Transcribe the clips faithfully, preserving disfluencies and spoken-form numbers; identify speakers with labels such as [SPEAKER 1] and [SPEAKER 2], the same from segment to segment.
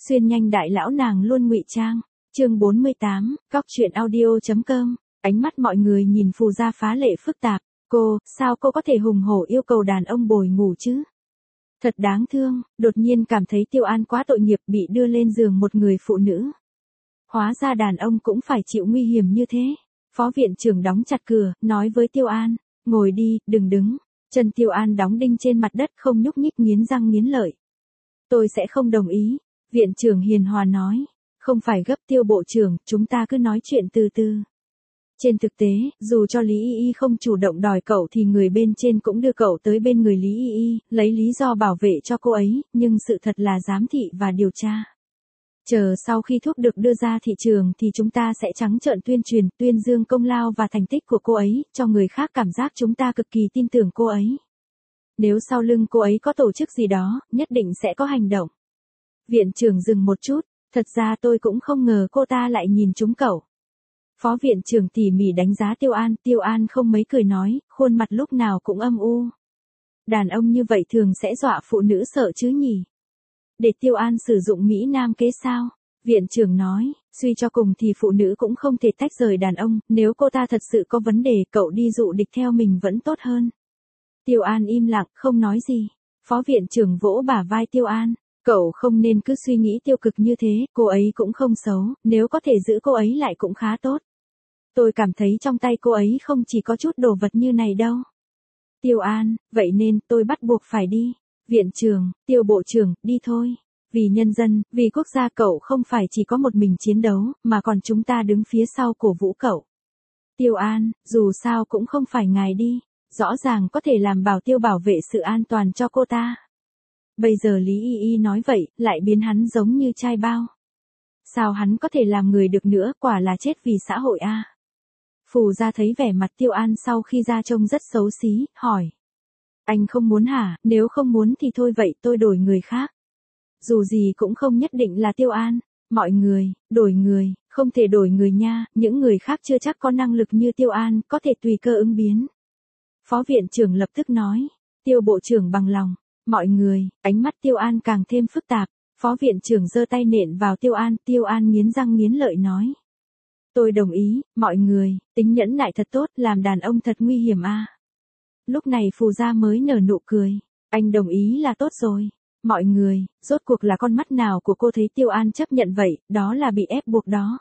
[SPEAKER 1] Xuyên nhanh đại lão nàng luôn ngụy trang. Chương bốn mươi tám, Cóc truyện audio.com. Ánh mắt mọi người nhìn Phù Gia phá lệ phức tạp. Cô, sao cô có thể hùng hổ yêu cầu đàn ông bồi ngủ chứ? Thật đáng thương, đột nhiên cảm thấy Tiêu An quá tội nghiệp bị đưa lên giường một người phụ nữ. Hóa ra đàn ông cũng phải chịu nguy hiểm như thế. Phó viện trưởng đóng chặt cửa, nói với Tiêu An, ngồi đi, đừng đứng. Chân Tiêu An đóng đinh trên mặt đất không nhúc nhích nghiến răng nghiến lợi. Tôi sẽ không đồng ý. Viện trưởng hiền hòa nói, không phải gấp Tiêu bộ trưởng, chúng ta cứ nói chuyện từ từ. Trên thực tế, dù cho Lý Y Y không chủ động đòi cậu thì người bên trên cũng đưa cậu tới bên người Lý Y Y, lấy lý do bảo vệ cho cô ấy, nhưng sự thật là giám thị và điều tra. Chờ sau khi thuốc được đưa ra thị trường thì chúng ta sẽ trắng trợn tuyên truyền, tuyên dương công lao và thành tích của cô ấy, cho người khác cảm giác chúng ta cực kỳ tin tưởng cô ấy. Nếu sau lưng cô ấy có tổ chức gì đó, nhất định sẽ có hành động. Viện trưởng dừng một chút, thật ra tôi cũng không ngờ cô ta lại nhìn trúng cậu. Phó viện trưởng tỉ mỉ đánh giá Tiêu An, Tiêu An không mấy cười nói, khuôn mặt lúc nào cũng âm u. Đàn ông như vậy thường sẽ dọa phụ nữ sợ chứ nhỉ? Để Tiêu An sử dụng Mỹ Nam kế sao? Viện trưởng nói, suy cho cùng thì phụ nữ cũng không thể tách rời đàn ông, nếu cô ta thật sự có vấn đề cậu đi dụ địch theo mình vẫn tốt hơn. Tiêu An im lặng, không nói gì. Phó viện trưởng vỗ bả vai Tiêu An, cậu không nên cứ suy nghĩ tiêu cực như thế, cô ấy cũng không xấu, nếu có thể giữ cô ấy lại cũng khá tốt. Tôi cảm thấy trong tay cô ấy không chỉ có chút đồ vật như này đâu. Tiêu An, vậy nên tôi bắt buộc phải đi. Viện trưởng, Tiêu bộ trưởng, đi thôi. Vì nhân dân, vì quốc gia cậu không phải chỉ có một mình chiến đấu, mà còn chúng ta đứng phía sau cổ vũ cậu. Tiêu An, dù sao cũng không phải ngài đi. Rõ ràng có thể làm bảo Tiêu bảo vệ sự an toàn cho cô ta. Bây giờ Lý Y Y nói vậy, lại biến hắn giống như chai bao. Sao hắn có thể làm người được nữa, quả là chết vì xã hội a. À? Phù Gia thấy vẻ mặt Tiêu An sau khi ra trông rất xấu xí, hỏi. Anh không muốn hả, nếu không muốn thì thôi vậy tôi đổi người khác. Dù gì cũng không nhất định là Tiêu An. Mọi người, đổi người, không thể đổi người nha, những người khác chưa chắc có năng lực như Tiêu An, có thể tùy cơ ứng biến. Phó viện trưởng lập tức nói, Tiêu bộ trưởng bằng lòng. Mọi người, ánh mắt Tiêu An càng thêm phức tạp. Phó viện trưởng giơ tay nện vào Tiêu An, Tiêu An nghiến răng nghiến lợi nói. Tôi đồng ý, mọi người, tính nhẫn nại thật tốt, làm đàn ông thật nguy hiểm a. À. Lúc này Phù Gia mới nở nụ cười, anh đồng ý là tốt rồi. Mọi người, rốt cuộc là con mắt nào của cô thấy Tiêu An chấp nhận vậy, đó là bị ép buộc đó.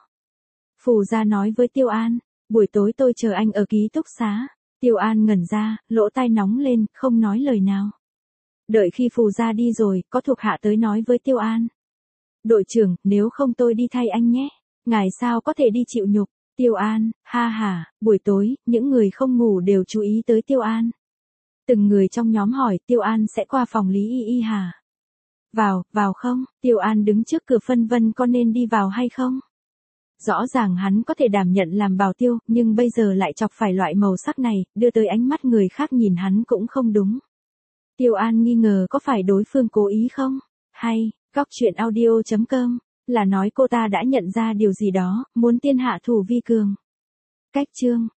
[SPEAKER 1] Phù Gia nói với Tiêu An, buổi tối tôi chờ anh ở ký túc xá. Tiêu An ngẩn ra, lỗ tai nóng lên, không nói lời nào. Đợi khi Phù Gia đi rồi, có thuộc hạ tới nói với Tiêu An. Đội trưởng, nếu không tôi đi thay anh nhé. Ngài sao có thể đi chịu nhục? Tiêu An, ha ha, buổi tối, những người không ngủ đều chú ý tới Tiêu An. Từng người trong nhóm hỏi Tiêu An sẽ qua phòng Lý Y Y hả? Vào, vào không? Tiêu An đứng trước cửa phân vân có nên đi vào hay không? Rõ ràng hắn có thể đảm nhận làm bảo tiêu, nhưng bây giờ lại chọc phải loại màu sắc này, đưa tới ánh mắt người khác nhìn hắn cũng không đúng. Tiêu An nghi ngờ có phải đối phương cố ý không? Hay, Cóc truyện audio.com, là nói cô ta đã nhận ra điều gì đó, muốn tiên hạ thủ vi cường. Cách chương